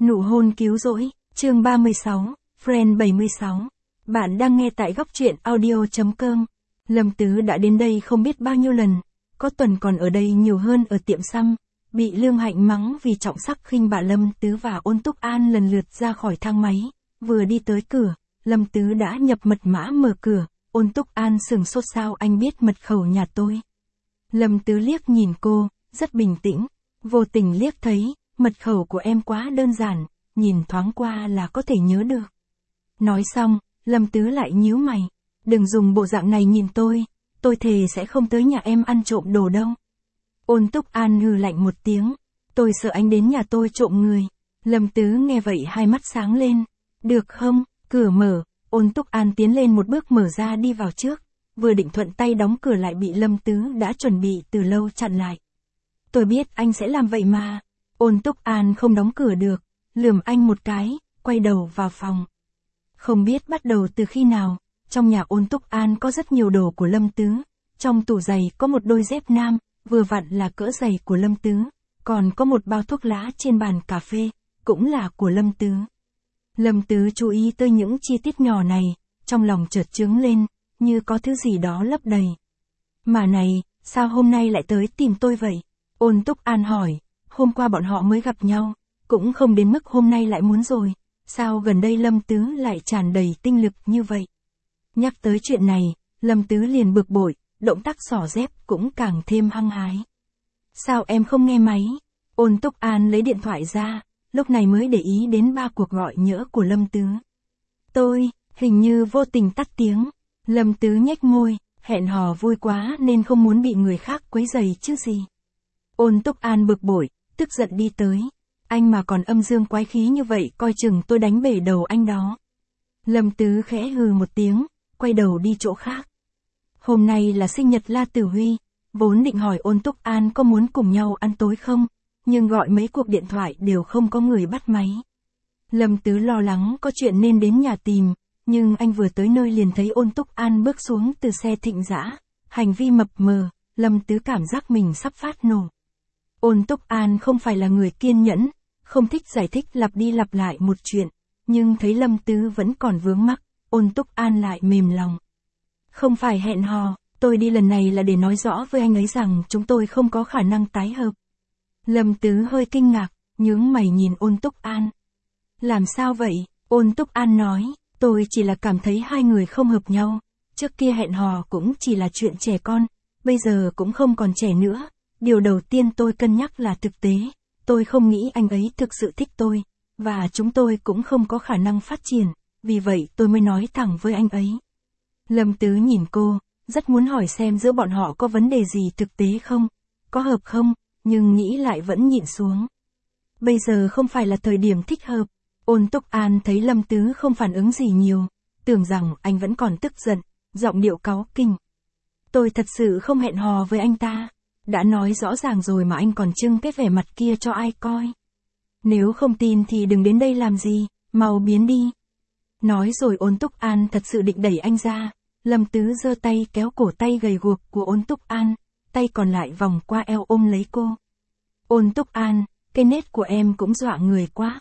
Nụ hôn cứu rỗi, chương 36, Friend 76. Bạn đang nghe tại góc truyện audio.com. Lâm Tứ đã đến đây không biết bao nhiêu lần, có tuần còn ở đây nhiều hơn ở tiệm xăm, bị Lương Hạnh mắng vì trọng sắc khinh bạ. Lâm Tứ và Ôn Túc An lần lượt ra khỏi thang máy, vừa đi tới cửa, Lâm Tứ đã nhập mật mã mở cửa. Ôn Túc An sửng sốt, sao anh biết mật khẩu nhà tôi? Lâm Tứ liếc nhìn cô, rất bình tĩnh, vô tình liếc thấy, mật khẩu của em quá đơn giản, nhìn thoáng qua là có thể nhớ được. Nói xong, Lâm Tứ lại nhíu mày, đừng dùng bộ dạng này nhìn tôi thề sẽ không tới nhà em ăn trộm đồ đâu. Ôn Túc An hừ lạnh một tiếng, tôi sợ anh đến nhà tôi trộm người. Lâm Tứ nghe vậy hai mắt sáng lên, được không, cửa mở, Ôn Túc An tiến lên một bước mở ra đi vào trước, vừa định thuận tay đóng cửa lại bị Lâm Tứ đã chuẩn bị từ lâu chặn lại. Tôi biết anh sẽ làm vậy mà. Ôn Túc An không đóng cửa được, lườm anh một cái, quay đầu vào phòng. Không biết bắt đầu từ khi nào, trong nhà Ôn Túc An có rất nhiều đồ của Lâm Tứ. Trong tủ giày có một đôi dép nam, vừa vặn là cỡ giày của Lâm Tứ, còn có một bao thuốc lá trên bàn cà phê, cũng là của Lâm Tứ. Lâm Tứ chú ý tới những chi tiết nhỏ này, trong lòng chợt chướng lên, như có thứ gì đó lấp đầy. Mà này, sao hôm nay lại tới tìm tôi vậy? Ôn Túc An hỏi, hôm qua bọn họ mới gặp nhau, cũng không đến mức hôm nay lại muốn rồi, sao gần đây Lâm Tứ lại tràn đầy tinh lực như vậy? Nhắc tới chuyện này, Lâm Tứ liền bực bội, động tác xỏ dép cũng càng thêm hăng hái. Sao em không nghe máy? Ôn Túc An lấy điện thoại ra, lúc này mới để ý đến 3 cuộc gọi nhỡ của Lâm Tứ. Tôi, hình như vô tình tắt tiếng. Lâm Tứ nhếch môi, hẹn hò vui quá nên không muốn bị người khác quấy rầy chứ gì. Ôn Túc An bực bội, tức giận đi tới. Anh mà còn âm dương quái khí như vậy coi chừng tôi đánh bể đầu anh đó. Lâm Tứ khẽ hừ một tiếng, quay đầu đi chỗ khác. Hôm nay là sinh nhật La Tử Huy, vốn định hỏi Ôn Túc An có muốn cùng nhau ăn tối không, nhưng gọi mấy cuộc điện thoại đều không có người bắt máy. Lâm Tứ lo lắng có chuyện nên đến nhà tìm, nhưng anh vừa tới nơi liền thấy Ôn Túc An bước xuống từ xe Thịnh Dã, hành vi mập mờ, Lâm Tứ cảm giác mình sắp phát nổ. Ôn Túc An không phải là người kiên nhẫn, không thích giải thích lặp đi lặp lại một chuyện, nhưng thấy Lâm Tứ vẫn còn vướng mắc, Ôn Túc An lại mềm lòng. Không phải hẹn hò, tôi đi lần này là để nói rõ với anh ấy rằng chúng tôi không có khả năng tái hợp. Lâm Tứ hơi kinh ngạc, nhướng mày nhìn Ôn Túc An. Làm sao vậy? Ôn Túc An nói, tôi chỉ là cảm thấy hai người không hợp nhau, trước kia hẹn hò cũng chỉ là chuyện trẻ con, bây giờ cũng không còn trẻ nữa. Điều đầu tiên tôi cân nhắc là thực tế, tôi không nghĩ anh ấy thực sự thích tôi, và chúng tôi cũng không có khả năng phát triển, vì vậy tôi mới nói thẳng với anh ấy. Lâm Tứ nhìn cô, rất muốn hỏi xem giữa bọn họ có vấn đề gì thực tế không, có hợp không, nhưng nghĩ lại vẫn nhịn xuống. Bây giờ không phải là thời điểm thích hợp. Ôn Túc An thấy Lâm Tứ không phản ứng gì nhiều, tưởng rằng anh vẫn còn tức giận, giọng điệu cáu kỉnh. Tôi thật sự không hẹn hò với anh ta. Đã nói rõ ràng rồi mà anh còn trưng cái vẻ mặt kia cho ai coi. Nếu không tin thì đừng đến đây làm gì, mau biến đi. Nói rồi Ôn Túc An thật sự định đẩy anh ra. Lâm Tứ giơ tay kéo cổ tay gầy guộc của Ôn Túc An, tay còn lại vòng qua eo ôm lấy cô. Ôn Túc An, cái nết của em cũng dọa người quá.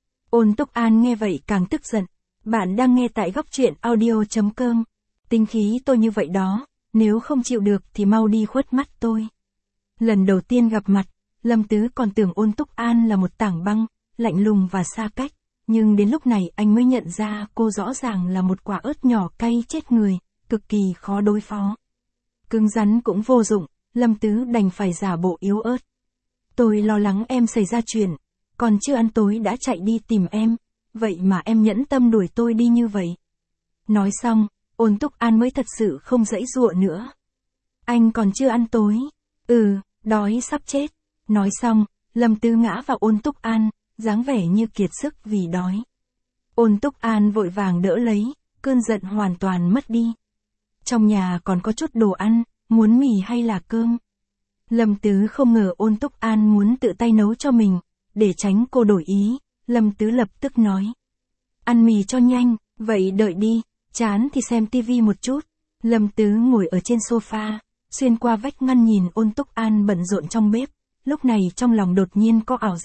Ôn Túc An nghe vậy càng tức giận. Bạn đang nghe tại góc truyện audio.com. Tính khí tôi như vậy đó, nếu không chịu được thì mau đi khuất mắt tôi. Lần đầu tiên gặp mặt, Lâm Tứ còn tưởng Ôn Túc An là một tảng băng, lạnh lùng và xa cách, nhưng đến lúc này anh mới nhận ra cô rõ ràng là một quả ớt nhỏ cay chết người, cực kỳ khó đối phó. Cứng rắn cũng vô dụng, Lâm Tứ đành phải giả bộ yếu ớt. Tôi lo lắng em xảy ra chuyện, còn chưa ăn tối đã chạy đi tìm em, vậy mà em nhẫn tâm đuổi tôi đi như vậy. Nói xong, Ôn Túc An mới thật sự không giãy giụa nữa. Anh còn chưa ăn tối? Đói sắp chết. Nói xong, Lâm Tứ ngã vào Ôn Túc An, dáng vẻ như kiệt sức vì đói. Ôn Túc An vội vàng đỡ lấy, cơn giận hoàn toàn mất đi. Trong nhà còn có chút đồ ăn, muốn mì hay là cơm? Lâm Tứ không ngờ Ôn Túc An muốn tự tay nấu cho mình, để tránh cô đổi ý, Lâm Tứ lập tức nói. Ăn mì cho nhanh, vậy đợi đi, chán thì xem tivi một chút. Lâm Tứ ngồi ở trên sofa, xuyên qua vách ngăn nhìn Ôn Túc An bận rộn trong bếp, lúc này trong lòng đột nhiên có ảo giác,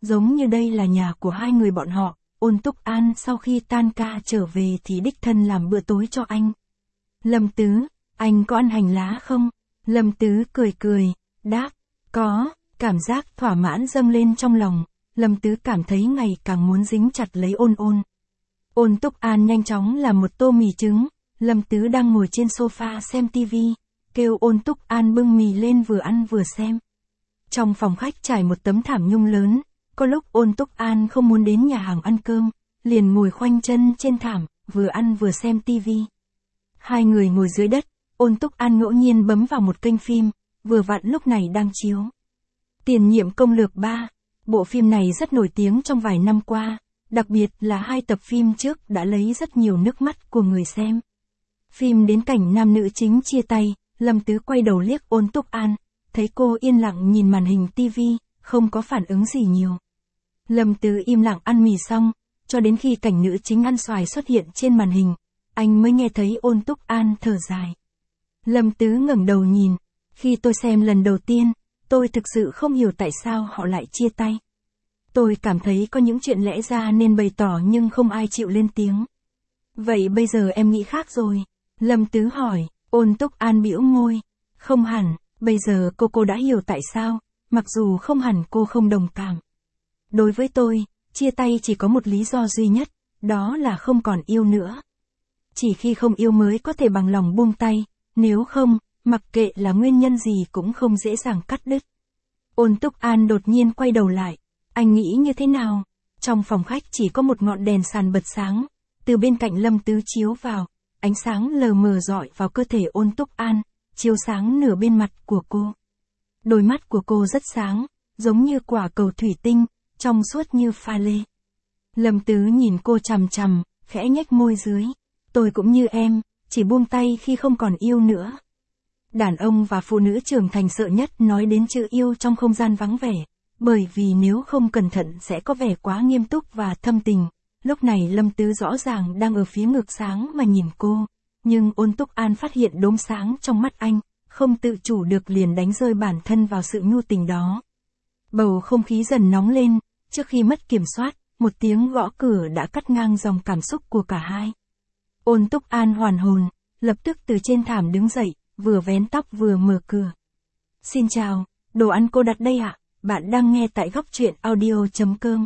giống như đây là nhà của hai người bọn họ. Ôn Túc An sau khi tan ca trở về thì đích thân làm bữa tối cho anh. Lâm Tứ, anh có ăn hành lá không? Lâm Tứ cười cười, đáp, có, cảm giác thỏa mãn dâng lên trong lòng. Lâm Tứ cảm thấy ngày càng muốn dính chặt lấy Ôn Ôn. Ôn Túc An nhanh chóng làm một tô mì trứng. Lâm Tứ đang ngồi trên sofa xem tivi, kêu Ôn Túc An bưng mì lên vừa ăn vừa xem. Trong phòng khách trải một tấm thảm nhung lớn, có lúc Ôn Túc An không muốn đến nhà hàng ăn cơm, liền ngồi khoanh chân trên thảm, vừa ăn vừa xem tivi. Hai người ngồi dưới đất, Ôn Túc An ngẫu nhiên bấm vào một kênh phim, vừa vặn lúc này đang chiếu. Tiền nhiệm công lược 3, bộ phim này rất nổi tiếng trong vài năm qua, đặc biệt là 2 tập phim trước đã lấy rất nhiều nước mắt của người xem. Phim đến cảnh nam nữ chính chia tay, Lâm Tứ quay đầu liếc Ôn Túc An, thấy cô yên lặng nhìn màn hình tivi, không có phản ứng gì nhiều. Lâm Tứ im lặng ăn mì xong, cho đến khi cảnh nữ chính ăn xoài xuất hiện trên màn hình, anh mới nghe thấy Ôn Túc An thở dài. Lâm Tứ ngẩng đầu nhìn, khi tôi xem lần đầu tiên, tôi thực sự không hiểu tại sao họ lại chia tay. Tôi cảm thấy có những chuyện lẽ ra nên bày tỏ nhưng không ai chịu lên tiếng. Vậy bây giờ em nghĩ khác rồi? Lâm Tứ hỏi. Ôn Túc An bĩu môi. Không hẳn, bây giờ cô đã hiểu tại sao, mặc dù không hẳn cô không đồng cảm. Đối với tôi, chia tay chỉ có một lý do duy nhất, đó là không còn yêu nữa. Chỉ khi không yêu mới có thể bằng lòng buông tay, nếu không, mặc kệ là nguyên nhân gì cũng không dễ dàng cắt đứt. Ôn Túc An đột nhiên quay đầu lại. Anh nghĩ như thế nào? Trong phòng khách chỉ có một ngọn đèn sàn bật sáng, từ bên cạnh Lâm Tứ chiếu vào, ánh sáng lờ mờ rọi vào cơ thể Ôn Túc An, chiếu sáng nửa bên mặt của cô. Đôi mắt của cô rất sáng, giống như quả cầu thủy tinh, trong suốt như pha lê. Lâm Tứ nhìn cô chằm chằm, khẽ nhếch môi dưới. Tôi cũng như em, chỉ buông tay khi không còn yêu nữa. Đàn ông và phụ nữ trưởng thành sợ nhất nói đến chữ yêu trong không gian vắng vẻ, bởi vì nếu không cẩn thận sẽ có vẻ quá nghiêm túc và thâm tình. Lúc này Lâm Tứ rõ ràng đang ở phía ngược sáng mà nhìn cô, nhưng Ôn Túc An phát hiện đốm sáng trong mắt anh, không tự chủ được liền đánh rơi bản thân vào sự nhu tình đó. Bầu không khí dần nóng lên, trước khi mất kiểm soát, một tiếng gõ cửa đã cắt ngang dòng cảm xúc của cả hai. Ôn Túc An hoàn hồn, lập tức từ trên thảm đứng dậy, vừa vén tóc vừa mở cửa. Xin chào, đồ ăn cô đặt đây ạ, bạn đang nghe tại góc truyện audio.com.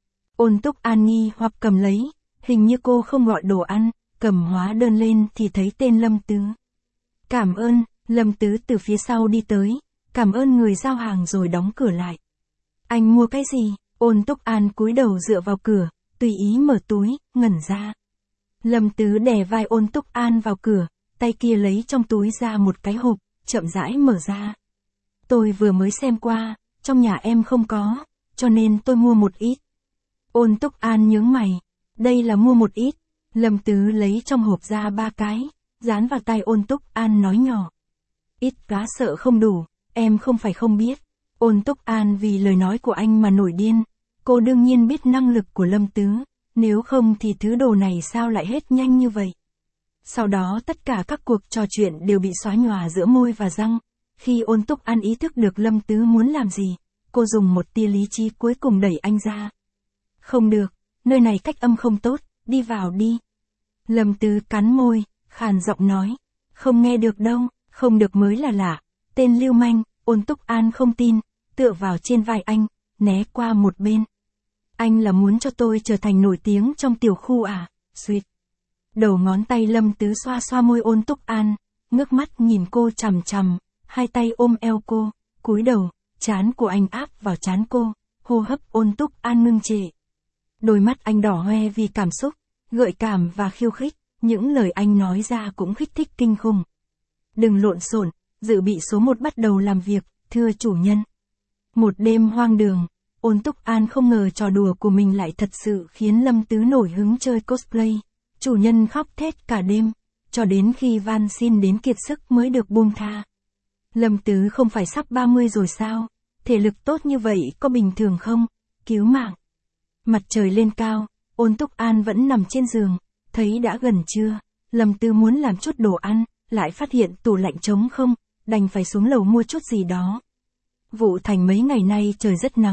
Ôn Túc An nghi hoặc cầm lấy, hình như cô không gọi đồ ăn, cầm hóa đơn lên thì thấy tên Lâm Tứ. Cảm ơn, Lâm Tứ từ phía sau đi tới, cảm ơn người giao hàng rồi đóng cửa lại. Anh mua cái gì? Ôn Túc An cúi đầu dựa vào cửa, tùy ý mở túi, ngẩn ra. Lâm Tứ đè vai Ôn Túc An vào cửa, tay kia lấy trong túi ra một cái hộp, chậm rãi mở ra. Tôi vừa mới xem qua, trong nhà em không có, cho nên tôi mua một ít. Ôn Túc An nhướng mày, đây là mua một ít. Lâm Tứ lấy trong hộp ra 3 cái, dán vào tay Ôn Túc An nói nhỏ. Ít cá sợ không đủ, em không phải không biết. Ôn Túc An vì lời nói của anh mà nổi điên, cô đương nhiên biết năng lực của Lâm Tứ, nếu không thì thứ đồ này sao lại hết nhanh như vậy. Sau đó tất cả các cuộc trò chuyện đều bị xóa nhòa giữa môi và răng. Khi Ôn Túc An ý thức được Lâm Tứ muốn làm gì, cô dùng một tia lý trí cuối cùng đẩy anh ra. Không được, nơi này cách âm không tốt, đi vào đi. Lâm Tứ cắn môi, khàn giọng nói. Không nghe được đâu, không được mới là lạ. Tên lưu manh. Ôn Túc An không tin, tựa vào trên vai anh, né qua một bên. Anh là muốn cho tôi trở thành nổi tiếng trong tiểu khu à? Suyệt. Đầu ngón tay Lâm Tứ xoa xoa môi Ôn Túc An, ngước mắt nhìn cô chằm chằm, hai tay ôm eo cô, cúi đầu, trán của anh áp vào trán cô, hô hấp Ôn Túc An ngưng trệ. Đôi mắt anh đỏ hoe vì cảm xúc, gợi cảm và khiêu khích, những lời anh nói ra cũng kích thích kinh khủng. Đừng lộn xộn, dự bị số 1 bắt đầu làm việc, thưa chủ nhân. Một đêm hoang đường, Ôn Túc An không ngờ trò đùa của mình lại thật sự khiến Lâm Tứ nổi hứng chơi cosplay. Chủ nhân khóc thét cả đêm, cho đến khi van xin đến kiệt sức mới được buông tha. Lâm Tứ không phải sắp 30 rồi sao? Thể lực tốt như vậy có bình thường không? Cứu mạng. Mặt trời lên cao, Ôn Túc An vẫn nằm trên giường, thấy đã gần trưa, Lâm Tứ muốn làm chút đồ ăn, lại phát hiện tủ lạnh trống không, đành phải xuống lầu mua chút gì đó. Vụ Thành mấy ngày nay trời rất nắng,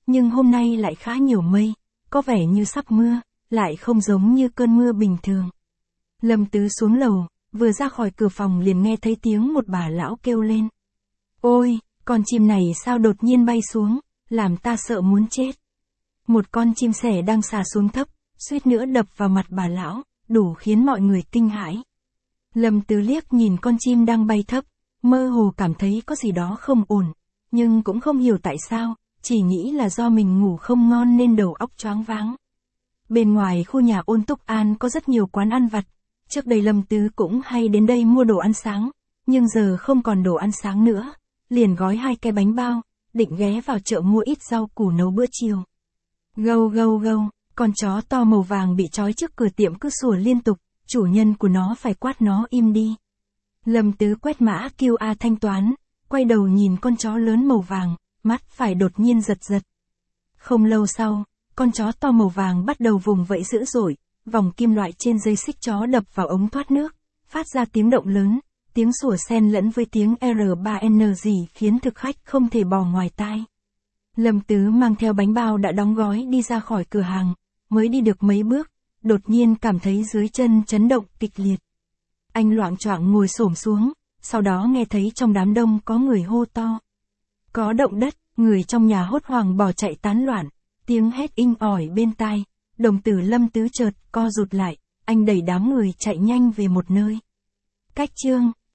nhưng hôm nay lại khá nhiều mây, có vẻ như sắp mưa, lại không giống như cơn mưa bình thường. Lâm Tứ xuống lầu, vừa ra khỏi cửa phòng liền nghe thấy tiếng một bà lão kêu lên. Ôi, con chim này sao đột nhiên bay xuống, làm ta sợ muốn chết. Một con chim sẻ đang xà xuống thấp, suýt nữa đập vào mặt bà lão, đủ khiến mọi người kinh hãi. Lâm Tứ liếc nhìn con chim đang bay thấp, mơ hồ cảm thấy có gì đó không ổn, nhưng cũng không hiểu tại sao, chỉ nghĩ là do mình ngủ không ngon nên đầu óc choáng váng. Bên ngoài khu nhà Ôn Túc An có rất nhiều quán ăn vặt, trước đây Lâm Tứ cũng hay đến đây mua đồ ăn sáng, nhưng giờ không còn đồ ăn sáng nữa, liền gói 2 cái bánh bao, định ghé vào chợ mua ít rau củ nấu bữa chiều. Gâu gâu gâu, con chó to màu vàng bị trói trước cửa tiệm cứ sủa liên tục, chủ nhân của nó phải quát nó im đi. Lâm Tứ quét mã QR thanh toán, quay đầu nhìn con chó lớn màu vàng, mắt phải đột nhiên giật giật. Không lâu sau, con chó to màu vàng bắt đầu vùng vẫy dữ dội, vòng kim loại trên dây xích chó đập vào ống thoát nước, phát ra tiếng động lớn, tiếng sủa xen lẫn với tiếng R3N gì khiến thực khách không thể bỏ ngoài tai. Lâm Tứ mang theo bánh bao đã đóng gói đi ra khỏi cửa hàng, mới đi được mấy bước, đột nhiên cảm thấy dưới chân chấn động kịch liệt. Anh loạng choạng ngồi xổm xuống, sau đó nghe thấy trong đám đông có người hô to. Có động đất, người trong nhà hốt hoảng bỏ chạy tán loạn, tiếng hét inh ỏi bên tai, đồng tử Lâm Tứ chợt co rụt lại, anh đẩy đám người chạy nhanh về một nơi. Cách chương